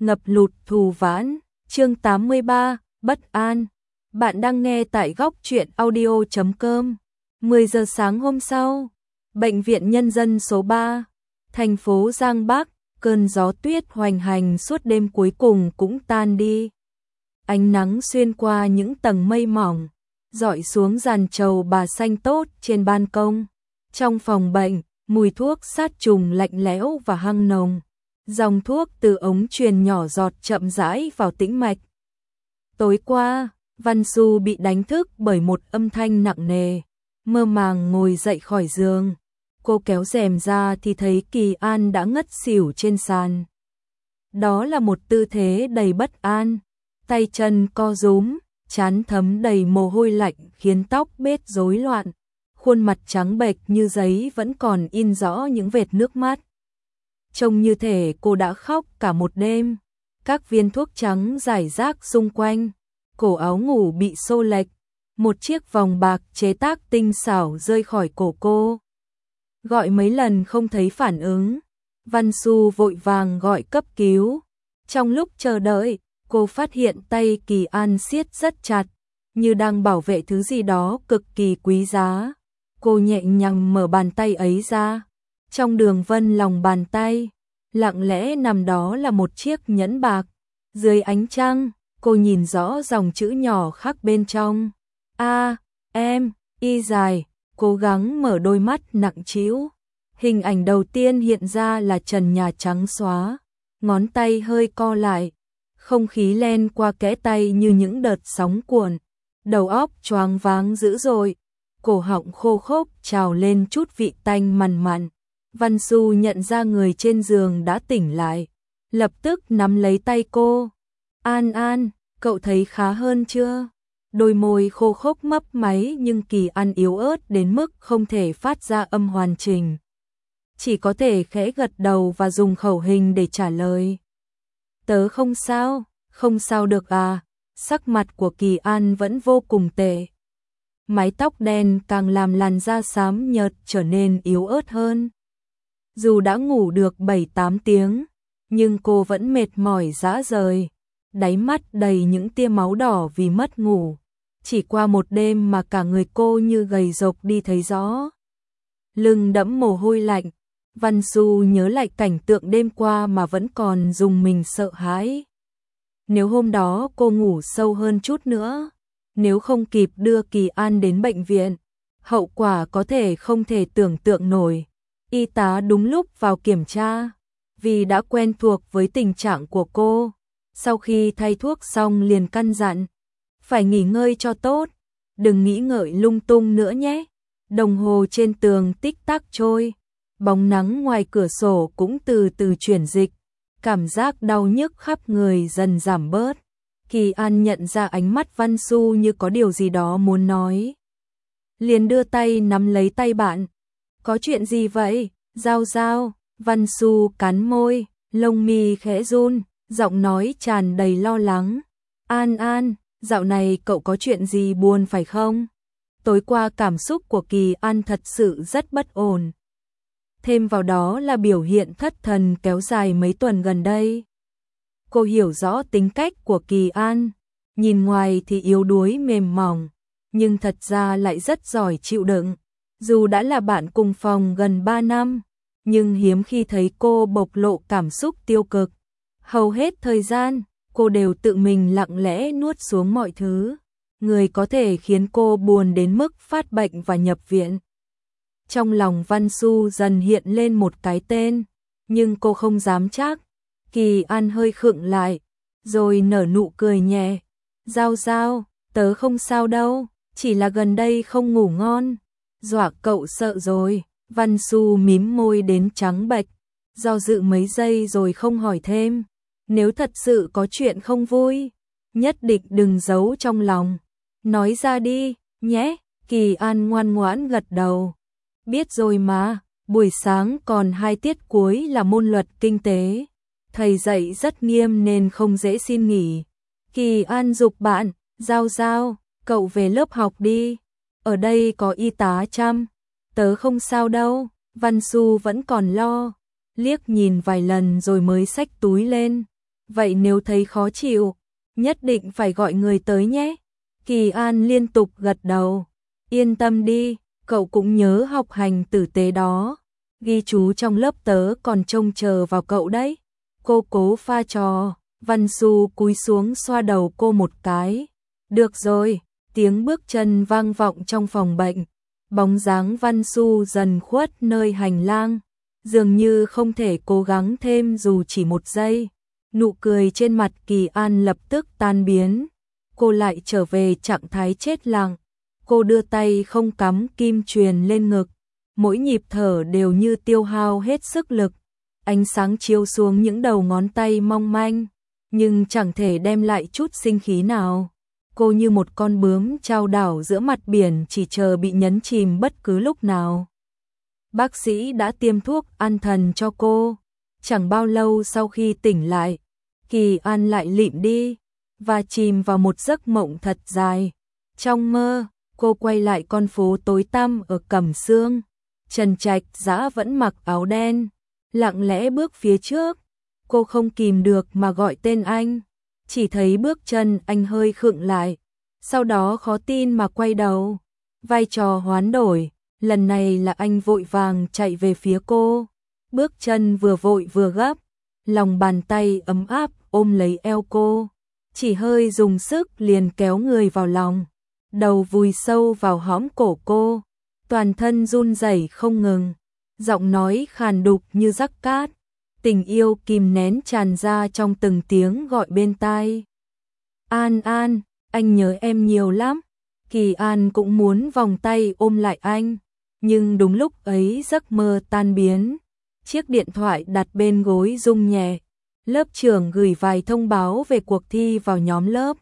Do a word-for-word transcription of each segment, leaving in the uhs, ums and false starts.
ngập lụt thù vãn, chương tám mươi ba, bất an. Bạn đang nghe tại góc truyện audio chấm com. mười giờ sáng hôm sau, Bệnh viện Nhân dân số ba, thành phố Giang Bắc, cơn gió tuyết hoành hành suốt đêm cuối cùng cũng tan đi. Ánh nắng xuyên qua những tầng mây mỏng, rọi xuống giàn trầu bà xanh tốt trên ban công. Trong phòng bệnh, mùi thuốc sát trùng lạnh lẽo và hăng nồng. Dòng thuốc từ ống truyền nhỏ giọt chậm rãi vào tĩnh mạch. Tối qua, Văn Xu bị đánh thức bởi một âm thanh nặng nề, mơ màng ngồi dậy khỏi giường. Cô kéo rèm ra thì thấy Kỳ An đã ngất xỉu trên sàn. Đó là một tư thế đầy bất an, tay chân co rúm, trán thấm đầy mồ hôi lạnh khiến tóc bết rối loạn. Khuôn mặt trắng bệch như giấy vẫn còn in rõ những vệt nước mắt. Trông như thể cô đã khóc cả một đêm. Các viên thuốc trắng rải rác xung quanh, cổ áo ngủ bị xô lệch, một chiếc vòng bạc chế tác tinh xảo rơi khỏi cổ cô. Gọi mấy lần không thấy phản ứng, Văn Xu vội vàng gọi cấp cứu. Trong lúc chờ đợi, cô phát hiện tay Kỳ An siết rất chặt, như đang bảo vệ thứ gì đó cực kỳ quý giá. Cô nhẹ nhàng mở bàn tay ấy ra. Trong đường vân lòng bàn tay, lặng lẽ nằm đó là một chiếc nhẫn bạc. Dưới ánh trăng, cô nhìn rõ dòng chữ nhỏ khắc bên trong. A, em, y dài, cố gắng mở đôi mắt nặng trĩu. Hình ảnh đầu tiên hiện ra là trần nhà trắng xóa, ngón tay hơi co lại, không khí len qua kẽ tay như những đợt sóng cuộn. Đầu óc choáng váng dữ dội, cổ họng khô khốc trào lên chút vị tanh mằn mặn. Văn Xu nhận ra người trên giường đã tỉnh lại, lập tức nắm lấy tay cô. An An, cậu thấy khá hơn chưa? Đôi môi khô khốc mấp máy nhưng Kỳ An yếu ớt đến mức không thể phát ra âm hoàn chỉnh. Chỉ có thể khẽ gật đầu và dùng khẩu hình để trả lời. Tớ không sao, không sao được à? Sắc mặt của Kỳ An vẫn vô cùng tệ. Mái tóc đen càng làm làn da xám nhợt trở nên yếu ớt hơn. Dù đã ngủ được bảy tám tiếng, nhưng cô vẫn mệt mỏi rã rời, đáy mắt đầy những tia máu đỏ vì mất ngủ. Chỉ qua một đêm mà cả người cô như gầy rộc đi thấy rõ. Lưng đẫm mồ hôi lạnh, Văn Xu nhớ lại cảnh tượng đêm qua mà vẫn còn rùng mình sợ hãi. Nếu hôm đó cô ngủ sâu hơn chút nữa, nếu không kịp đưa Kỳ An đến bệnh viện, hậu quả có thể không thể tưởng tượng nổi. Y tá đúng lúc vào kiểm tra, vì đã quen thuộc với tình trạng của cô. Sau khi thay thuốc xong liền căn dặn, phải nghỉ ngơi cho tốt, đừng nghĩ ngợi lung tung nữa nhé. Đồng hồ trên tường tích tắc trôi, bóng nắng ngoài cửa sổ cũng từ từ chuyển dịch, cảm giác đau nhức khắp người dần giảm bớt. Kỳ An nhận ra ánh mắt Văn Xu như có điều gì đó muốn nói, liền đưa tay nắm lấy tay bạn. Có chuyện gì vậy? Giao Giao, Văn Xu cắn môi, lông mi khẽ run, giọng nói tràn đầy lo lắng. An An, dạo này cậu có chuyện gì buồn phải không? Tối qua cảm xúc của Kỳ An thật sự rất bất ổn. Thêm vào đó là biểu hiện thất thần kéo dài mấy tuần gần đây. Cô hiểu rõ tính cách của Kỳ An, nhìn ngoài thì yếu đuối mềm mỏng, nhưng thật ra lại rất giỏi chịu đựng. Dù đã là bạn cùng phòng gần ba năm, nhưng hiếm khi thấy cô bộc lộ cảm xúc tiêu cực. Hầu hết thời gian, cô đều tự mình lặng lẽ nuốt xuống mọi thứ. Người có thể khiến cô buồn đến mức phát bệnh và nhập viện. Trong lòng Văn Xu dần hiện lên một cái tên, nhưng cô không dám chắc. Kỳ An hơi khựng lại, rồi nở nụ cười nhẹ. Giao Giao, tớ không sao đâu, chỉ là gần đây không ngủ ngon. Dọa cậu sợ rồi. Văn Xu mím môi đến trắng bệch, do dự mấy giây rồi không hỏi thêm. Nếu thật sự có chuyện không vui, nhất định đừng giấu trong lòng, nói ra đi, nhé. Kỳ An ngoan ngoãn gật đầu. Biết rồi mà, buổi sáng còn hai tiết cuối là môn luật kinh tế. Thầy dạy rất nghiêm nên không dễ xin nghỉ. Kỳ An giục bạn, Giao Giao, cậu về lớp học đi. Ở đây có y tá chăm. Tớ không sao đâu. Văn Xu vẫn còn lo, liếc nhìn vài lần rồi mới xách túi lên, vậy nếu thấy khó chịu, nhất định phải gọi người tới nhé. Kỳ An liên tục gật đầu, yên tâm đi, cậu cũng nhớ học hành tử tế đó, ghi chú trong lớp tớ còn trông chờ vào cậu đấy. Cô cố pha trò, Văn Xu cúi xuống xoa đầu cô một cái. Được rồi, tiếng bước chân vang vọng trong phòng bệnh, bóng dáng Văn Xu dần khuất nơi hành lang, dường như không thể cố gắng thêm dù chỉ một giây. Nụ cười trên mặt Kỳ An lập tức tan biến, cô lại trở về trạng thái chết lặng. Cô đưa tay không cắm kim truyền lên ngực, mỗi nhịp thở đều như tiêu hao hết sức lực. Ánh sáng chiếu xuống những đầu ngón tay mong manh, nhưng chẳng thể đem lại chút sinh khí nào. Cô như một con bướm chao đảo giữa mặt biển, chỉ chờ bị nhấn chìm bất cứ lúc nào. Bác sĩ đã tiêm thuốc an thần cho cô. Chẳng bao lâu sau khi tỉnh lại, Kỳ An lại lịm đi và chìm vào một giấc mộng thật dài. Trong mơ, cô quay lại con phố tối tăm ở Cẩm Xương. Trần Trạch Dã vẫn mặc áo đen, lặng lẽ bước phía trước. Cô không kìm được mà gọi tên anh, chỉ thấy bước chân anh hơi khựng lại, sau đó khó tin mà quay đầu. Vai trò hoán đổi, lần này là anh vội vàng chạy về phía cô, bước chân vừa vội vừa gấp, lòng bàn tay ấm áp ôm lấy eo cô, chỉ hơi dùng sức liền kéo người vào lòng, đầu vùi sâu vào hõm cổ cô, toàn thân run rẩy không ngừng, giọng nói khàn đục như rắc cát, tình yêu kìm nén tràn ra trong từng tiếng gọi bên tai. An An, anh nhớ em nhiều lắm. Kỳ An cũng muốn vòng tay ôm lại anh, nhưng đúng lúc ấy giấc mơ tan biến. Chiếc điện thoại đặt bên gối rung nhẹ, lớp trưởng gửi vài thông báo về cuộc thi vào nhóm lớp.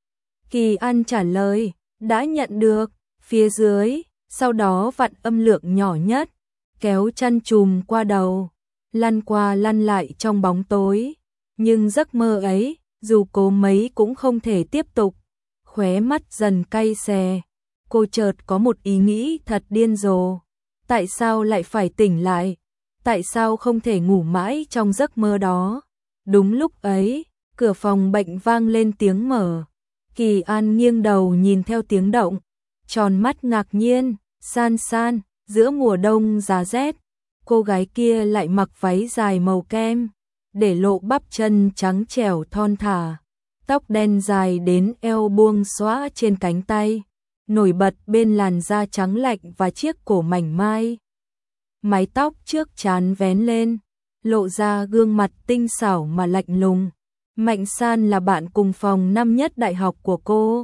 Kỳ An trả lời, đã nhận được, phía dưới, sau đó vặn âm lượng nhỏ nhất, kéo chăn chùm qua đầu, lăn qua lăn lại trong bóng tối. Nhưng giấc mơ ấy, dù cố mấy cũng không thể tiếp tục. Khóe mắt dần cay xè, cô chợt có một ý nghĩ thật điên rồ. Tại sao lại phải tỉnh lại? Tại sao không thể ngủ mãi trong giấc mơ đó? Đúng lúc ấy, cửa phòng bệnh vang lên tiếng mở. Kỳ An nghiêng đầu nhìn theo tiếng động, tròn mắt ngạc nhiên. San San, giữa mùa đông giá rét, cô gái kia lại mặc váy dài màu kem, để lộ bắp chân trắng trẻo thon thả, tóc đen dài đến eo buông xõa trên cánh tay, nổi bật bên làn da trắng lạnh và chiếc cổ mảnh mai. Mái tóc trước trán vén lên, lộ ra gương mặt tinh xảo mà lạnh lùng. Mạnh San là bạn cùng phòng năm nhất đại học của cô.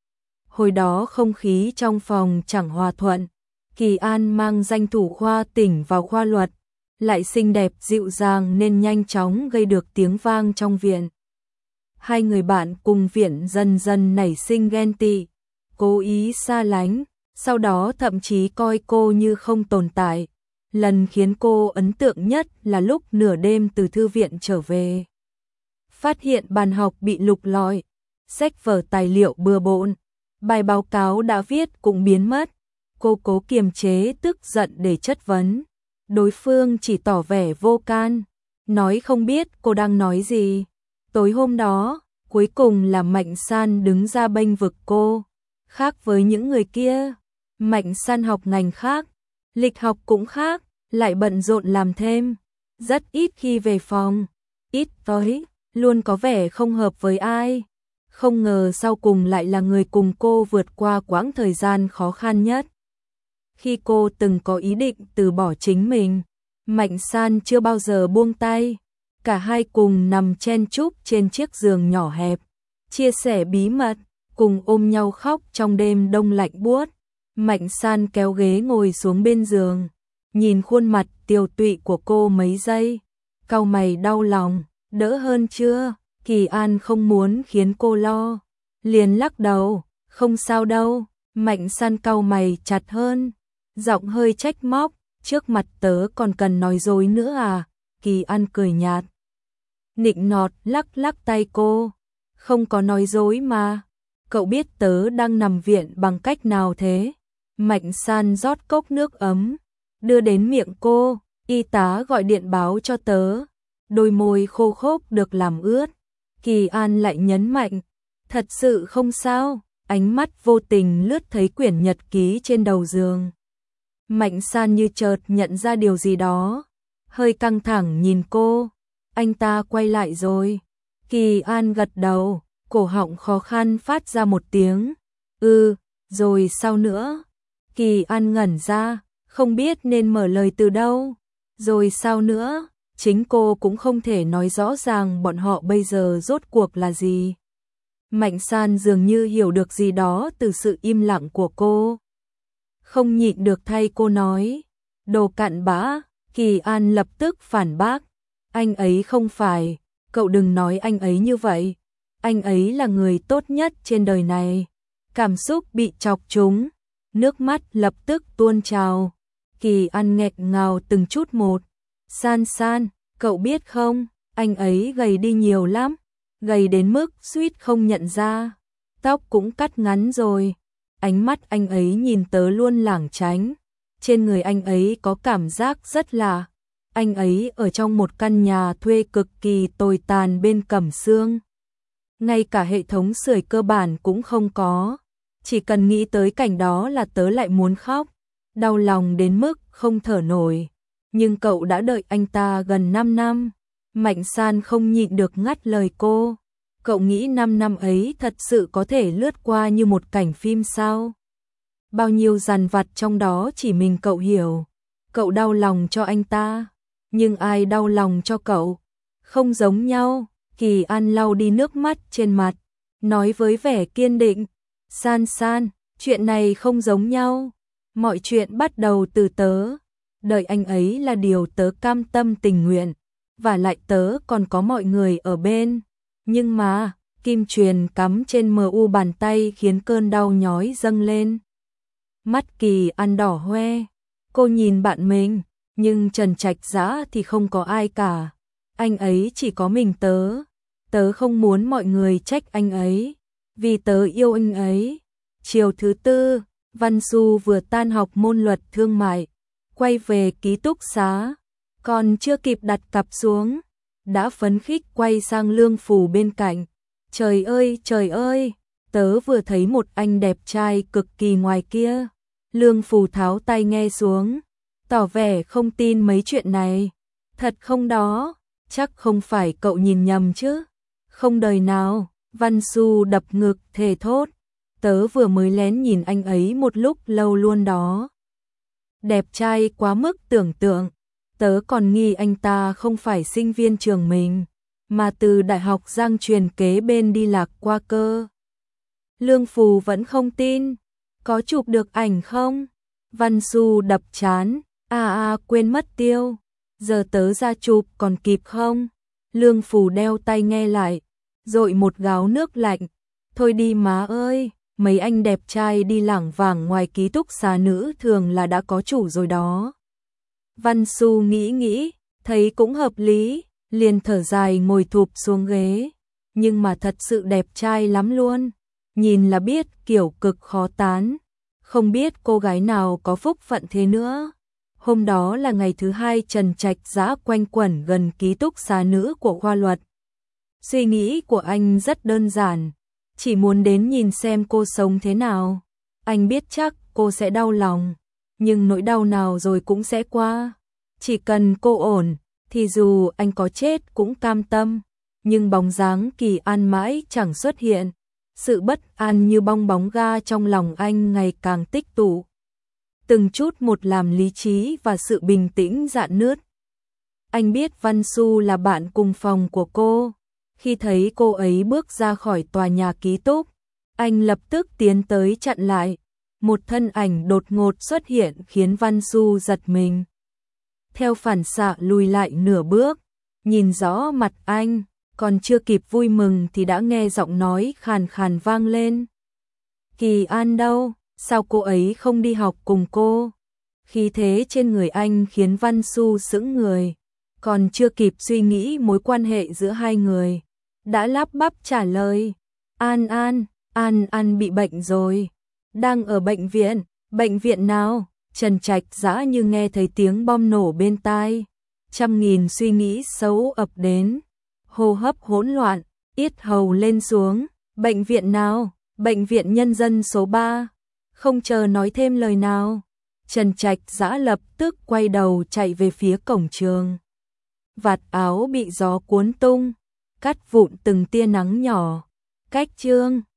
Hồi đó không khí trong phòng chẳng hòa thuận. Kỳ An mang danh thủ khoa tỉnh vào khoa luật, lại xinh đẹp dịu dàng nên nhanh chóng gây được tiếng vang trong viện. Hai người bạn cùng viện dần dần nảy sinh ghen tị, cố ý xa lánh, sau đó thậm chí coi cô như không tồn tại. Lần khiến cô ấn tượng nhất là lúc nửa đêm từ thư viện trở về, phát hiện bàn học bị lục lọi, sách vở tài liệu bừa bộn, bài báo cáo đã viết cũng biến mất. Cô cố kiềm chế tức giận để chất vấn, đối phương chỉ tỏ vẻ vô can, nói không biết cô đang nói gì. Tối hôm đó, cuối cùng là Mạnh San đứng ra bênh vực cô. Khác với những người kia, Mạnh San học ngành khác, lịch học cũng khác, lại bận rộn làm thêm, rất ít khi về phòng, ít tới, luôn có vẻ không hợp với ai. Không ngờ sau cùng lại là người cùng cô vượt qua quãng thời gian khó khăn nhất. Khi cô từng có ý định từ bỏ chính mình, Mạnh San chưa bao giờ buông tay. Cả hai cùng nằm chen chúc trên chiếc giường nhỏ hẹp, chia sẻ bí mật, cùng ôm nhau khóc trong đêm đông lạnh buốt. Mạnh San kéo ghế ngồi xuống bên giường, nhìn khuôn mặt tiều tụy của cô mấy giây, cau mày đau lòng, đỡ hơn chưa? Kỳ An không muốn khiến cô lo, liền lắc đầu, không sao đâu. Mạnh San cau mày chặt hơn, giọng hơi trách móc, trước mặt tớ còn cần nói dối nữa à? Kỳ An cười nhạt, nịnh nọt lắc lắc tay cô, không có nói dối mà, cậu biết tớ đang nằm viện bằng cách nào thế? Mạnh San rót cốc nước ấm, đưa đến miệng cô, y tá gọi điện báo cho tớ, đôi môi khô khốc được làm ướt, Kỳ An lại nhấn mạnh, thật sự không sao, ánh mắt vô tình lướt thấy quyển nhật ký trên đầu giường. Mạnh San như chợt nhận ra điều gì đó, hơi căng thẳng nhìn cô, anh ta quay lại rồi. Kỳ An gật đầu, cổ họng khó khăn phát ra một tiếng, ừ, rồi sao nữa? Kỳ An ngẩn ra, không biết nên mở lời từ đâu, rồi sao nữa? Chính cô cũng không thể nói rõ ràng bọn họ bây giờ rốt cuộc là gì. Mạnh San dường như hiểu được gì đó từ sự im lặng của cô. Không nhịn được thay cô nói, đồ cặn bã. Kỳ An lập tức phản bác, anh ấy không phải, cậu đừng nói anh ấy như vậy. Anh ấy là người tốt nhất trên đời này. Cảm xúc bị chọc trúng, nước mắt lập tức tuôn trào. Kỳ An nghẹn ngào từng chút một. San San, cậu biết không, anh ấy gầy đi nhiều lắm, gầy đến mức suýt không nhận ra. Tóc cũng cắt ngắn rồi. Ánh mắt anh ấy nhìn tớ luôn lảng tránh. Trên người anh ấy có cảm giác rất lạ. Anh ấy ở trong một căn nhà thuê cực kỳ tồi tàn bên Cẩm Xương. Ngay cả hệ thống sưởi cơ bản cũng không có. Chỉ cần nghĩ tới cảnh đó là tớ lại muốn khóc. Đau lòng đến mức không thở nổi. Nhưng cậu đã đợi anh ta gần năm năm. Mạnh San không nhịn được ngắt lời cô. Cậu nghĩ năm năm ấy thật sự có thể lướt qua như một cảnh phim sao? Bao nhiêu dằn vặt trong đó chỉ mình cậu hiểu. Cậu đau lòng cho anh ta, nhưng ai đau lòng cho cậu? Không giống nhau. Kỳ An lau đi nước mắt trên mặt, nói với vẻ kiên định, San San, chuyện này không giống nhau. Mọi chuyện bắt đầu từ tớ. Đợi anh ấy là điều tớ cam tâm tình nguyện. Và lại tớ còn có mọi người ở bên. Nhưng mà, kim chuyền cắm trên mờ u bàn tay khiến cơn đau nhói dâng lên. Mắt Kỳ An đỏ hoe. Cô nhìn bạn mình, nhưng Trần Trạch Dã thì không có ai cả. Anh ấy chỉ có mình tớ. Tớ không muốn mọi người trách anh ấy, vì tớ yêu anh ấy. Chiều thứ tư, Văn Xu vừa tan học môn luật thương mại, quay về ký túc xá, còn chưa kịp đặt cặp xuống, đã phấn khích quay sang Lương Phù bên cạnh. Trời ơi, trời ơi, tớ vừa thấy một anh đẹp trai cực kỳ ngoài kia. Lương Phù tháo tai nghe xuống, tỏ vẻ không tin mấy chuyện này. Thật không đó, chắc không phải cậu nhìn nhầm chứ. Không đời nào. Văn Xu đập ngực thề thốt, tớ vừa mới lén nhìn anh ấy một lúc lâu luôn đó. Đẹp trai quá mức tưởng tượng, tớ còn nghi anh ta không phải sinh viên trường mình, mà từ đại học Giang Truyền kế bên đi lạc qua cơ. Lương Phù vẫn không tin, có chụp được ảnh không? Văn Xu đập chán, à à quên mất tiêu, giờ tớ ra chụp còn kịp không? Lương Phù đeo tai nghe lại, dội một gáo nước lạnh, thôi đi má ơi, mấy anh đẹp trai đi lảng vảng ngoài ký túc xá nữ thường là đã có chủ rồi đó. Văn Xu nghĩ nghĩ, thấy cũng hợp lý, liền thở dài ngồi thụp xuống ghế, nhưng mà thật sự đẹp trai lắm luôn, nhìn là biết kiểu cực khó tán, không biết cô gái nào có phúc phận thế nữa. Hôm đó là ngày thứ hai Trần Trạch Dã quanh quẩn gần ký túc xá nữ của khoa luật. Suy nghĩ của anh rất đơn giản, chỉ muốn đến nhìn xem cô sống thế nào. Anh biết chắc cô sẽ đau lòng, nhưng nỗi đau nào rồi cũng sẽ qua. Chỉ cần cô ổn, thì dù anh có chết cũng cam tâm. Nhưng bóng dáng Kỳ An mãi chẳng xuất hiện. Sự bất an như bong bóng ga trong lòng anh ngày càng tích tụ. Từng chút một làm lý trí và sự bình tĩnh rạn nứt. Anh biết Văn Xu là bạn cùng phòng của cô. Khi thấy cô ấy bước ra khỏi tòa nhà ký túc, anh lập tức tiến tới chặn lại. Một thân ảnh đột ngột xuất hiện khiến Văn Xu giật mình. Theo phản xạ lùi lại nửa bước, nhìn rõ mặt anh, còn chưa kịp vui mừng thì đã nghe giọng nói khàn khàn vang lên. Kỳ An đâu, sao cô ấy không đi học cùng cô? Khí thế trên người anh khiến Văn Xu sững người, còn chưa kịp suy nghĩ mối quan hệ giữa hai người, đã lắp bắp trả lời, An An, An An bị bệnh rồi, đang ở bệnh viện. Bệnh viện nào? Trần Trạch Dã như nghe thấy tiếng bom nổ bên tai, trăm nghìn suy nghĩ xấu ập đến, hô hấp hỗn loạn, yết hầu lên xuống, bệnh viện nào? Bệnh viện nhân dân số ba. Không chờ nói thêm lời nào, Trần Trạch Dã lập tức quay đầu chạy về phía cổng trường. Vạt áo bị gió cuốn tung, cắt vụn từng tia nắng nhỏ. Cách chương